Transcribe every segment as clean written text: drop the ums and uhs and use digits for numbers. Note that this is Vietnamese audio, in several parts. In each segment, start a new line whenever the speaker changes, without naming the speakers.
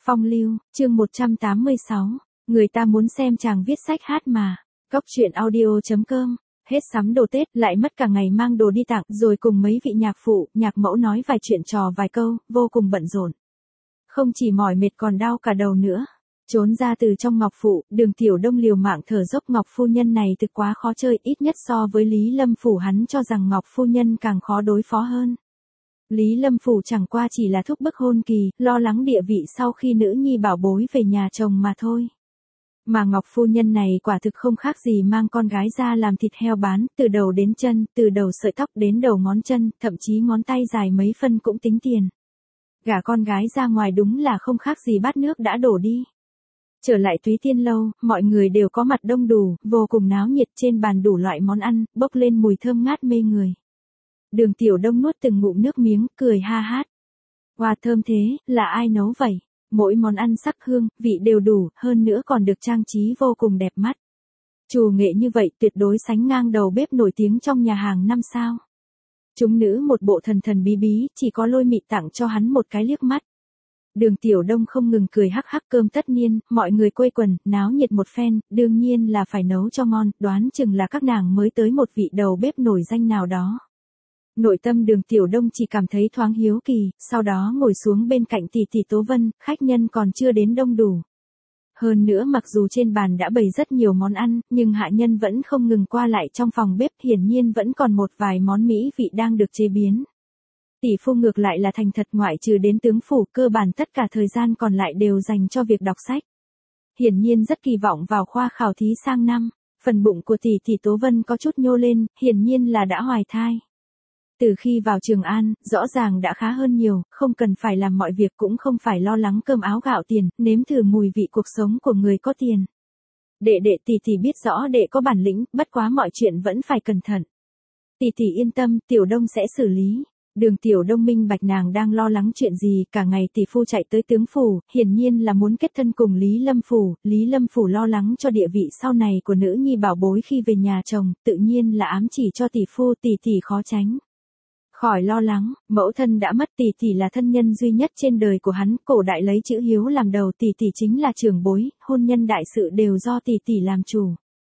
Phong lưu, chương 186, người ta muốn xem chàng viết sách hát mà. Cóc truyện audio.com, hết sắm đồ Tết lại mất cả ngày mang đồ đi tặng rồi cùng mấy vị nhạc phụ, nhạc mẫu nói vài chuyện trò vài câu, vô cùng bận rộn. Không chỉ mỏi mệt còn đau cả đầu nữa. Trốn ra từ trong Ngọc Phủ, Đường Tiểu Đông liều mạng thở dốc Ngọc phu nhân này thực quá khó chơi, ít nhất so với Lý Lâm Phủ hắn cho rằng Ngọc phu nhân càng khó đối phó hơn. Lý Lâm Phủ chẳng qua chỉ là thúc bức hôn kỳ, lo lắng địa vị sau khi nữ nhi bảo bối về nhà chồng mà thôi. Mà Ngọc phu nhân này quả thực không khác gì mang con gái ra làm thịt heo bán, từ đầu đến chân, từ đầu sợi tóc đến đầu ngón chân, thậm chí ngón tay dài mấy phân cũng tính tiền. Gả con gái ra ngoài đúng là không khác gì bát nước đã đổ đi. Trở lại Túy Tiên Lâu, mọi người đều có mặt đông đủ, vô cùng náo nhiệt, trên bàn đủ loại món ăn, bốc lên mùi thơm ngát mê người. Đường Tiểu Đông nuốt từng ngụm nước miếng, cười ha hát. Wow, thơm thế, là ai nấu vậy? Mỗi món ăn sắc hương, vị đều đủ, hơn nữa còn được trang trí vô cùng đẹp mắt. Chủ nghệ như vậy tuyệt đối sánh ngang đầu bếp nổi tiếng trong nhà hàng 5 sao. Chúng nữ một bộ thần thần bí bí, chỉ có Lôi Mị tặng cho hắn một cái liếc mắt. Đường Tiểu Đông không ngừng cười hắc hắc, cơm tất niên, mọi người quây quần, náo nhiệt một phen, đương nhiên là phải nấu cho ngon, đoán chừng là các nàng mới tới một vị đầu bếp nổi danh nào đó. Nội tâm Đường Tiểu Đông chỉ cảm thấy thoáng hiếu kỳ, sau đó ngồi xuống bên cạnh tỷ tỷ Tố Vân, khách nhân còn chưa đến đông đủ. Hơn nữa mặc dù trên bàn đã bày rất nhiều món ăn, nhưng hạ nhân vẫn không ngừng qua lại trong phòng bếp, hiển nhiên vẫn còn một vài món mỹ vị đang được chế biến. Tỷ phu ngược lại là thành thật, ngoại trừ đến tướng phủ, cơ bản tất cả thời gian còn lại đều dành cho việc đọc sách. Hiển nhiên rất kỳ vọng vào khoa khảo thí sang năm. Phần bụng của tỷ tỷ Tố Vân có chút nhô lên, hiển nhiên là đã hoài thai. Từ khi vào Trường An, rõ ràng đã khá hơn nhiều, không cần phải làm mọi việc, cũng không phải lo lắng cơm áo gạo tiền, nếm thử mùi vị cuộc sống của người có tiền. Đệ tỷ tỷ biết rõ đệ có bản lĩnh, bất quá mọi chuyện vẫn phải cẩn thận. Tỷ tỷ yên tâm, Tiểu Đông sẽ xử lý. Đường Tiểu Đông minh bạch nàng đang lo lắng chuyện gì, cả ngày tỷ phu chạy tới tướng phủ, hiển nhiên là muốn kết thân cùng Lý Lâm Phủ lo lắng cho địa vị sau này của nữ nhi bảo bối khi về nhà chồng, tự nhiên là ám chỉ cho tỷ phu, tỷ tỷ khó tránh. Khỏi lo lắng, mẫu thân đã mất, tỷ tỷ là thân nhân duy nhất trên đời của hắn, cổ đại lấy chữ hiếu làm đầu, tỷ tỷ chính là trưởng bối, hôn nhân đại sự đều do tỷ tỷ làm chủ.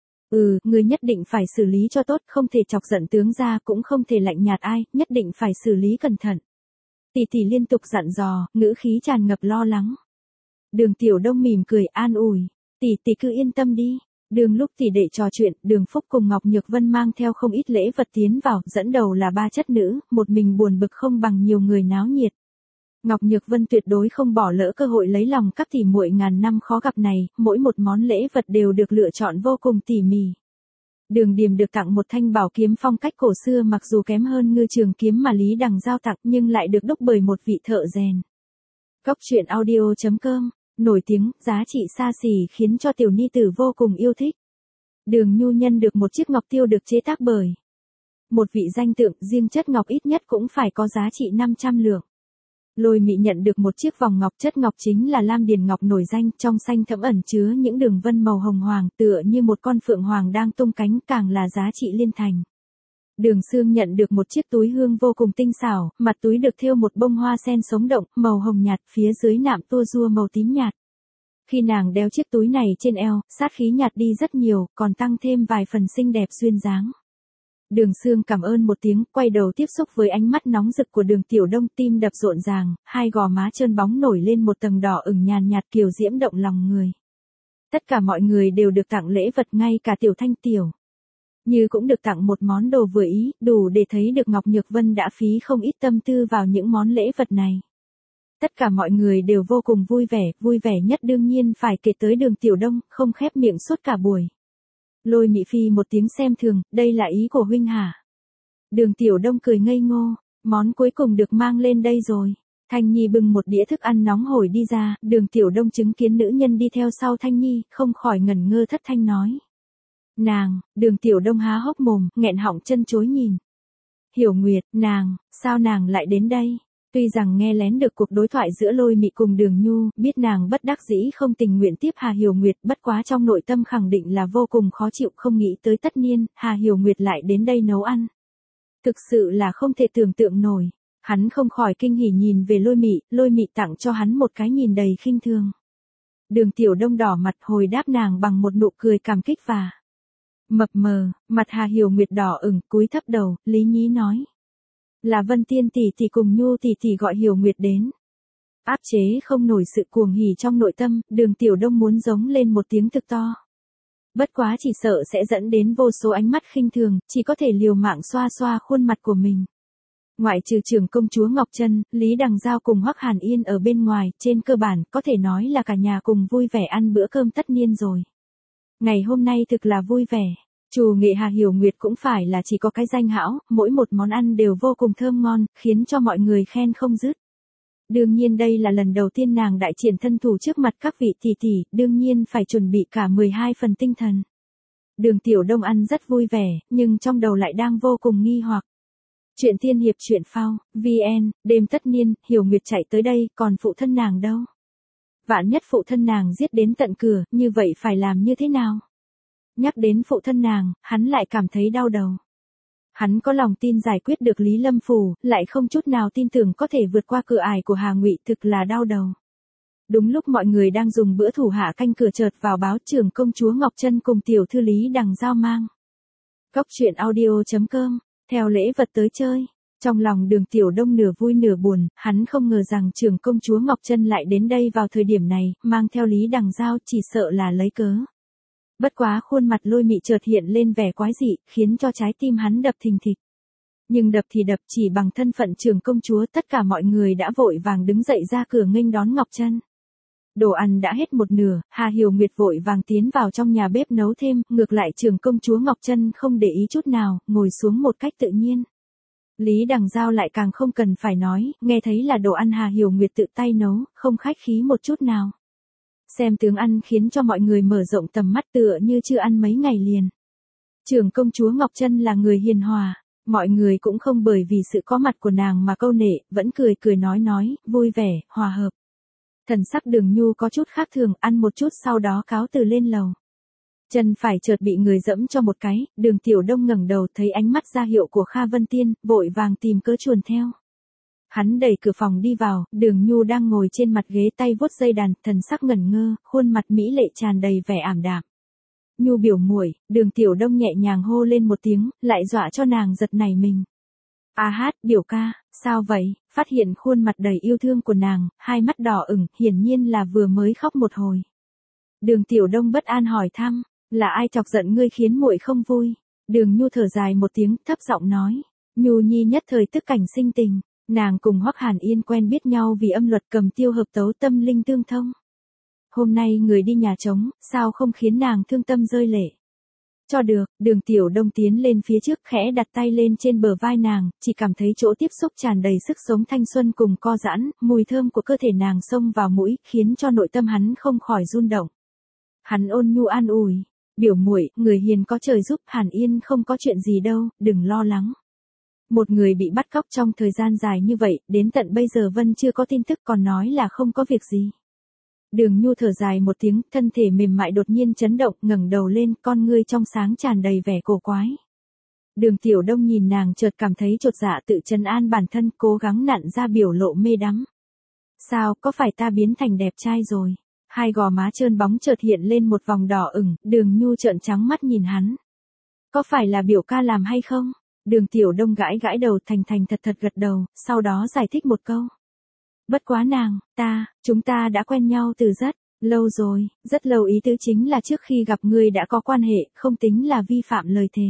Người nhất định phải xử lý cho tốt, không thể chọc giận tướng gia, cũng không thể lạnh nhạt ai, nhất định phải xử lý cẩn thận. Tỷ tỷ liên tục dặn dò, ngữ khí tràn ngập lo lắng. Đường Tiểu Đông mỉm cười an ủi, tỷ tỷ cứ yên tâm đi. Đường lúc tỷ đệ trò chuyện, Đường Phúc cùng Ngọc Nhược Vân mang theo không ít lễ vật tiến vào, dẫn đầu là ba chất nữ, một mình buồn bực không bằng nhiều người náo nhiệt. Ngọc Nhược Vân tuyệt đối không bỏ lỡ cơ hội lấy lòng các tỷ muội ngàn năm khó gặp này, mỗi một món lễ vật đều được lựa chọn vô cùng tỉ mỉ. Đường Điềm được tặng một thanh bảo kiếm phong cách cổ xưa, mặc dù kém hơn Ngư Trường kiếm mà Lý Đằng giao tặng, nhưng lại được đúc bởi một vị thợ rèn. Cóc truyện audio.com, nổi tiếng, giá trị xa xỉ khiến cho tiểu ni tử vô cùng yêu thích. Đường Nhu Nhân được một chiếc ngọc tiêu được chế tác bởi một vị danh tượng, riêng chất ngọc ít nhất cũng phải có giá trị 500 lượng. Lôi Mị nhận được một chiếc vòng ngọc, chất ngọc chính là lam điền ngọc nổi danh, trong xanh thẫm ẩn chứa những đường vân màu hồng hoàng, tựa như một con phượng hoàng đang tung cánh, càng là giá trị liên thành. Đường Sương nhận được một chiếc túi hương vô cùng tinh xảo, mặt túi được thêu một bông hoa sen sống động, màu hồng nhạt, phía dưới nạm tua rua màu tím nhạt. Khi nàng đeo chiếc túi này trên eo, sát khí nhạt đi rất nhiều, còn tăng thêm vài phần xinh đẹp duyên dáng. Đường Sương cảm ơn một tiếng, quay đầu tiếp xúc với ánh mắt nóng rực của Đường Tiểu Đông, tim đập rộn ràng, hai gò má trơn bóng nổi lên một tầng đỏ ửng nhàn nhạt kiều diễm động lòng người. Tất cả mọi người đều được tặng lễ vật, ngay cả Tiểu Thanh Tiểu Như cũng được tặng một món đồ vừa ý, đủ để thấy được Ngọc Nhược Vân đã phí không ít tâm tư vào những món lễ vật này. Tất cả mọi người đều vô cùng vui vẻ nhất đương nhiên phải kể tới Đường Tiểu Đông, không khép miệng suốt cả buổi. Lôi Mị phi một tiếng xem thường, đây là ý của huynh hả? Đường Tiểu Đông cười ngây ngô, món cuối cùng được mang lên đây rồi. Thanh Nhi bưng một đĩa thức ăn nóng hổi đi ra, Đường Tiểu Đông chứng kiến nữ nhân đi theo sau Thanh Nhi, không khỏi ngẩn ngơ thất thanh nói. Nàng, Đường Tiểu Đông há hốc mồm, nghẹn họng chân chối nhìn. Hiểu Nguyệt, nàng, sao nàng lại đến đây? Tuy rằng nghe lén được cuộc đối thoại giữa Lôi Mị cùng Đường Nhu, biết nàng bất đắc dĩ không tình nguyện tiếp Hà Hiểu Nguyệt, bất quá trong nội tâm khẳng định là vô cùng khó chịu, không nghĩ tới tất niên, Hà Hiểu Nguyệt lại đến đây nấu ăn. Thực sự là không thể tưởng tượng nổi. Hắn không khỏi kinh hỉ nhìn về Lôi Mị tặng cho hắn một cái nhìn đầy khinh thường. Đường Tiểu Đông đỏ mặt hồi đáp nàng bằng một nụ cười cảm kích và mập mờ, mặt Hà Hiểu Nguyệt đỏ ửng, cúi thấp đầu, lý nhí nói. Là Vân Tiên tỷ tỷ cùng Nhu tỷ tỷ gọi Hiểu Nguyệt đến. Áp chế không nổi sự cuồng hỉ trong nội tâm, Đường Tiểu Đông muốn giống lên một tiếng thực to. Bất quá chỉ sợ sẽ dẫn đến vô số ánh mắt khinh thường, chỉ có thể liều mạng xoa xoa khuôn mặt của mình. Ngoại trừ trưởng công chúa Ngọc Trân, Lý Đằng Giao cùng Hoắc Hàn Yên ở bên ngoài, trên cơ bản có thể nói là cả nhà cùng vui vẻ ăn bữa cơm tất niên rồi. Ngày hôm nay thực là vui vẻ. Chủ nghệ Hà Hiểu Nguyệt cũng phải là chỉ có cái danh hão, mỗi một món ăn đều vô cùng thơm ngon, khiến cho mọi người khen không dứt. Đương nhiên đây là lần đầu tiên nàng đại triển thân thủ trước mặt các vị tỷ tỷ, đương nhiên phải chuẩn bị cả 12 phần tinh thần. Đường Tiểu Đông ăn rất vui vẻ, nhưng trong đầu lại đang vô cùng nghi hoặc. Chuyện tiên hiệp chuyện phao, VN, đêm tất niên, Hiểu Nguyệt chạy tới đây, còn phụ thân nàng đâu? Vạn nhất phụ thân nàng giết đến tận cửa, như vậy phải làm như thế nào? Nhắc đến phụ thân nàng, hắn lại cảm thấy đau đầu. Hắn có lòng tin giải quyết được Lý Lâm Phủ, lại không chút nào tin tưởng có thể vượt qua cửa ải của Hà Ngụy, thực là đau đầu. Đúng lúc mọi người đang dùng bữa thủ hạ canh cửa chợt vào báo trưởng công chúa Ngọc Trân cùng tiểu thư Lý Đằng Giao mang. Góc truyện audio.com, theo lễ vật tới chơi. Trong lòng Đường Tiểu Đông nửa vui nửa buồn, hắn không ngờ rằng trưởng công chúa Ngọc Trân lại đến đây vào thời điểm này, mang theo Lý Đằng Giao, chỉ sợ là lấy cớ. Bất quá khuôn mặt Lôi Mị chợt hiện lên vẻ quái dị, khiến cho trái tim hắn đập thình thịch. Nhưng đập thì đập, chỉ bằng thân phận trưởng công chúa, tất cả mọi người đã vội vàng đứng dậy ra cửa nghênh đón Ngọc Trân. Đồ ăn đã hết một nửa, Hà Hiểu Nguyệt vội vàng tiến vào trong nhà bếp nấu thêm, ngược lại trưởng công chúa Ngọc Trân không để ý chút nào, ngồi xuống một cách tự nhiên. Lý Đằng Giao lại càng không cần phải nói, nghe thấy là đồ ăn Hà Hiểu Nguyệt tự tay nấu, không khách khí một chút nào. Xem tướng ăn khiến cho mọi người mở rộng tầm mắt tựa như chưa ăn mấy ngày liền. Trưởng công chúa Ngọc Trân là người hiền hòa, mọi người cũng không bởi vì sự có mặt của nàng mà câu nệ, vẫn cười cười nói, vui vẻ, hòa hợp. Thần sắc Đường Nhu có chút khác thường, ăn một chút sau đó cáo từ lên lầu. Chân phải chợt bị người dẫm cho một cái, Đường Tiểu Đông ngẩng đầu thấy ánh mắt ra hiệu của Kha Vân Tiên, vội vàng tìm cớ chuồn theo. Hắn đẩy cửa phòng đi vào, Đường Nhu đang ngồi trên mặt ghế tay vuốt dây đàn, thần sắc ngẩn ngơ, khuôn mặt mỹ lệ tràn đầy vẻ ảm đạm. Nhu biểu muội, Đường Tiểu Đông nhẹ nhàng hô lên một tiếng, lại dọa cho nàng giật nảy mình. A hát, biểu ca, sao vậy? Phát hiện khuôn mặt đầy yêu thương của nàng, hai mắt đỏ ửng, hiển nhiên là vừa mới khóc một hồi. Đường Tiểu Đông bất an hỏi thăm, là ai chọc giận ngươi khiến muội không vui? Đường Nhu thở dài một tiếng, thấp giọng nói, Nhu nhi nhất thời tức cảnh sinh tình. Nàng cùng Hoắc Hàn Yên quen biết nhau vì âm luật cầm tiêu hợp tấu tâm linh tương thông. Hôm nay người đi nhà trống, sao không khiến nàng thương tâm rơi lệ? Cho được, Đường Tiểu Đông tiến lên phía trước khẽ đặt tay lên trên bờ vai nàng, chỉ cảm thấy chỗ tiếp xúc tràn đầy sức sống thanh xuân cùng co giãn, mùi thơm của cơ thể nàng xông vào mũi, khiến cho nội tâm hắn không khỏi run động. Hắn ôn nhu an ủi, biểu muội, người hiền có trời giúp, Hàn Yên không có chuyện gì đâu, đừng lo lắng. Một người bị bắt cóc trong thời gian dài như vậy, đến tận bây giờ Vân chưa có tin tức còn nói là không có việc gì. Đường Nhu thở dài một tiếng, thân thể mềm mại đột nhiên chấn động, ngẩng đầu lên, con ngươi trong sáng tràn đầy vẻ cổ quái. Đường Tiểu Đông nhìn nàng chợt cảm thấy chột dạ, tự trấn an bản thân, cố gắng nặn ra biểu lộ mê đắm. Sao, có phải ta biến thành đẹp trai rồi? Hai gò má trơn bóng chợt hiện lên một vòng đỏ ửng, Đường Nhu trợn trắng mắt nhìn hắn. Có phải là biểu ca làm hay không? Đường Tiểu Đông gãi gãi đầu, thành thật gật đầu, sau đó giải thích một câu. Bất quá nàng, chúng ta đã quen nhau từ rất lâu rồi, rất lâu, ý tứ chính là trước khi gặp ngươi đã có quan hệ, không tính là vi phạm lời thề.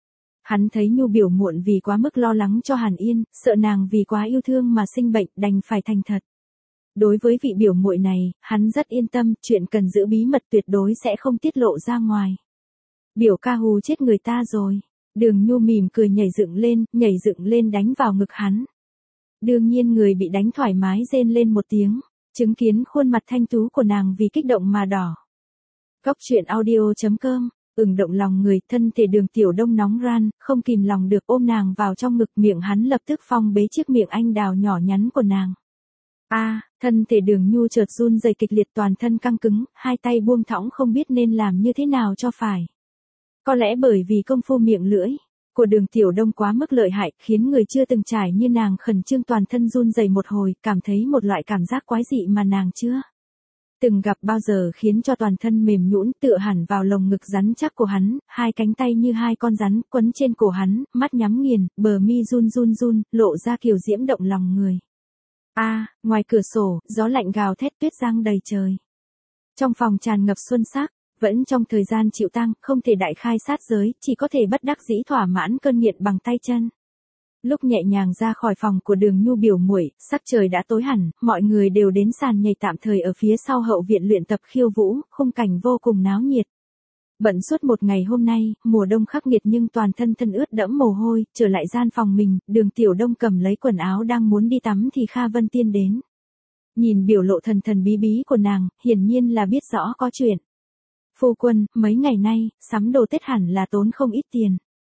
Hắn thấy Nhu biểu muộn vì quá mức lo lắng cho Hàn Yên, sợ nàng vì quá yêu thương mà sinh bệnh, đành phải thành thật. Đối với vị biểu muội này, hắn rất yên tâm, chuyện cần giữ bí mật tuyệt đối sẽ không tiết lộ ra ngoài. Biểu ca hù chết người ta rồi. Đường Nhu mỉm cười nhảy dựng lên đánh vào ngực hắn. Đương nhiên người bị đánh thoải mái rên lên một tiếng, chứng kiến khuôn mặt thanh tú của nàng vì kích động mà đỏ. Góc truyện audio.com, động lòng người, thân thể Đường Tiểu Đông nóng ran, không kìm lòng được ôm nàng vào trong ngực, miệng hắn lập tức phong bế chiếc miệng anh đào nhỏ nhắn của nàng. Thân thể Đường Nhu chợt run rẩy kịch liệt, toàn thân căng cứng, hai tay buông thõng không biết nên làm như thế nào cho phải. Có lẽ bởi vì công phu miệng lưỡi của Đường Tiểu Đông quá mức lợi hại, khiến người chưa từng trải như nàng khẩn trương toàn thân run rẩy một hồi, cảm thấy một loại cảm giác quái dị mà nàng chưa từng gặp bao giờ, khiến cho toàn thân mềm nhũn, tựa hẳn vào lồng ngực rắn chắc của hắn, hai cánh tay như hai con rắn quấn trên cổ hắn, mắt nhắm nghiền, bờ mi run run run, lộ ra kiều diễm động lòng người. Ngoài cửa sổ, gió lạnh gào thét, tuyết giăng đầy trời. Trong phòng tràn ngập xuân sắc, vẫn trong thời gian chịu tang, không thể đại khai sát giới, chỉ có thể bất đắc dĩ thỏa mãn cơn nghiện bằng tay chân. Lúc nhẹ nhàng ra khỏi phòng của Đường Nhu biểu muội, sắc trời đã tối hẳn, mọi người đều đến sàn nhảy tạm thời ở phía sau hậu viện luyện tập khiêu vũ, khung cảnh vô cùng náo nhiệt. Bận suốt một ngày hôm nay, mùa đông khắc nghiệt nhưng toàn thân thân ướt đẫm mồ hôi, trở lại gian phòng mình, Đường Tiểu Đông cầm lấy quần áo đang muốn đi tắm thì Kha Vân Tiên đến. Nhìn biểu lộ thần thần bí bí của nàng, hiển nhiên là biết rõ có chuyện. Phu quân, mấy ngày nay, sắm đồ Tết hẳn là tốn không ít tiền.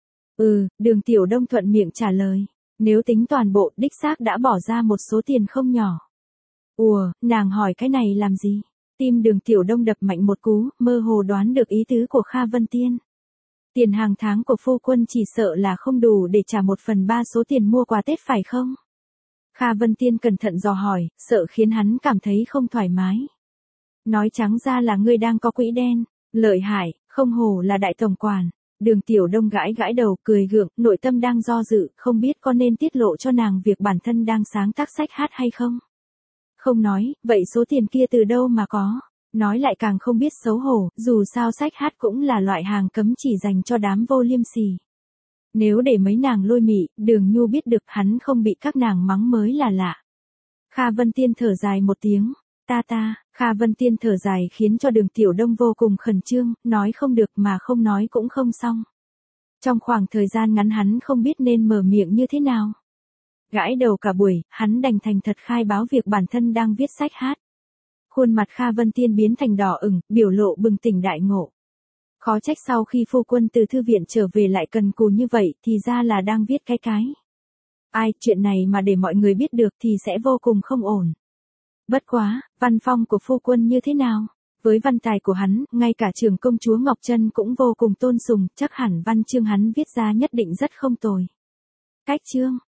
Đường Tiểu Đông thuận miệng trả lời. Nếu tính toàn bộ, đích xác đã bỏ ra một số tiền không nhỏ. Nàng hỏi cái này làm gì? Tim Đường Tiểu Đông đập mạnh một cú, mơ hồ đoán được ý tứ của Kha Vân Tiên. Tiền hàng tháng của phu quân chỉ sợ là không đủ để trả 1/3 số tiền mua quà Tết phải không? Kha Vân Tiên cẩn thận dò hỏi, sợ khiến hắn cảm thấy không thoải mái. Nói trắng ra là ngươi đang có quỹ đen, lợi hại, không hổ là đại tổng quản. Đường Tiểu Đông gãi gãi đầu, cười gượng, nội tâm đang do dự, không biết có nên tiết lộ cho nàng việc bản thân đang sáng tác sách hát hay không. Không nói, vậy số tiền kia từ đâu mà có? Nói lại càng không biết xấu hổ, dù sao sách hát cũng là loại hàng cấm chỉ dành cho đám vô liêm sỉ. Nếu để mấy nàng lôi mị, Đường Nhu biết được hắn không bị các nàng mắng mới là lạ. Kha Vân Tiên thở dài một tiếng. Kha Vân Tiên thở dài khiến cho Đường Tiểu Đông vô cùng khẩn trương, nói không được mà không nói cũng không xong. Trong khoảng thời gian ngắn hắn không biết nên mở miệng như thế nào. Gãi đầu cả buổi, hắn đành thành thật khai báo việc bản thân đang viết sách hát. Khuôn mặt Kha Vân Tiên biến thành đỏ ửng, biểu lộ bừng tỉnh đại ngộ. Khó trách sau khi phu quân từ thư viện trở về lại cần cù như vậy, thì ra là đang viết cái. Chuyện này mà để mọi người biết được thì sẽ vô cùng không ổn. Bất quá, văn phong của phu quân như thế nào? Với văn tài của hắn, ngay cả trưởng công chúa Ngọc Trân cũng vô cùng tôn sùng, chắc hẳn văn chương hắn viết ra nhất định rất không tồi. Cách chương